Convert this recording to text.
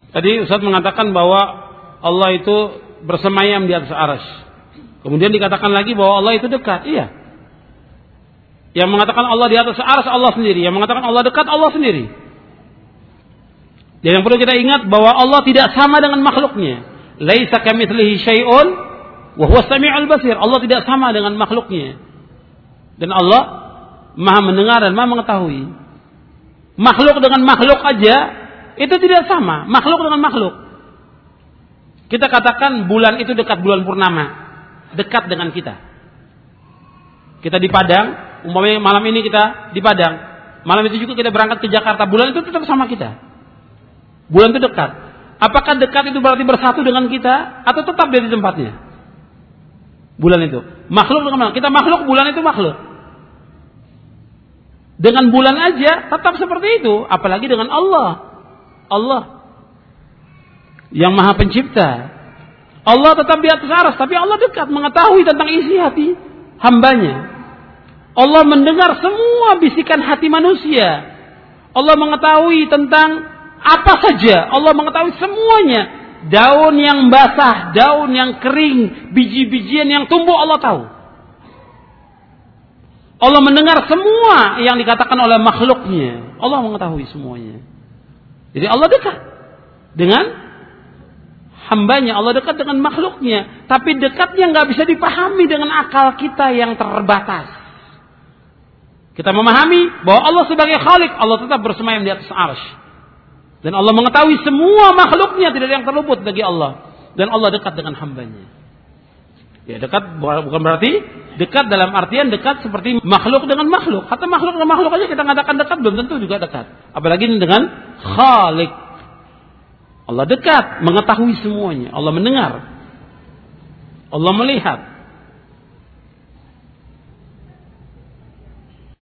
Tadi Ustaz mengatakan bahwa Allah itu bersemayam di atas arsy. Kemudian dikatakan lagi bahwa Allah itu dekat. Iya. Yang mengatakan Allah di atas arsy Allah sendiri. Yang mengatakan Allah dekat Allah sendiri. Dan yang perlu kita ingat bahwa Allah tidak sama dengan makhluknya. Laisa kamitslihi syai'un wa huwas samiul basir. Allah tidak sama dengan makhluknya. Dan Allah Maha mendengar dan Maha mengetahui. Makhluk dengan makhluk aja itu tidak sama. Makhluk dengan makhluk. Kita katakan bulan itu dekat bulan purnama. Dekat dengan kita. Kita di Padang, umpamanya malam ini kita di Padang. Malam itu juga kita berangkat ke Jakarta. Bulan itu tetap sama kita. Bulan itu dekat. Apakah dekat itu berarti bersatu dengan kita atau tetap dia di tempatnya? Bulan itu. Makhluk dengan makhluk. Kita makhluk, bulan itu makhluk. Dengan bulan aja tetap seperti itu, apalagi dengan Allah. Allah yang Maha Pencipta. Allah tetap di atas arsy, tapi Allah dekat mengetahui tentang isi hati hambanya. Allah mendengar semua bisikan hati manusia. Allah mengetahui tentang apa saja. Allah mengetahui semuanya. Daun yang basah, daun yang kering, biji-bijian yang tumbuh Allah tahu. Allah mendengar semua yang dikatakan oleh makhluknya. Allah mengetahui semuanya. Jadi Allah dekat dengan hambanya. Allah dekat dengan makhluknya. Tapi dekatnya nggak bisa dipahami dengan akal kita yang terbatas. Kita memahami bahwa Allah sebagai Khalik, Allah tetap bersemayam di atas arsy. Dan Allah mengetahui semua makhluknya, tidak ada yang terluput bagi Allah. Dan Allah dekat dengan hambanya. Ya, dekat bukan berarti dekat dalam artian dekat seperti makhluk dengan makhluk. Hatta makhluk dengan makhluk aja kita mengatakan dekat, belum tentu juga dekat. Apalagi dengan Khalik. Allah dekat, mengetahui semuanya. Allah mendengar. Allah melihat.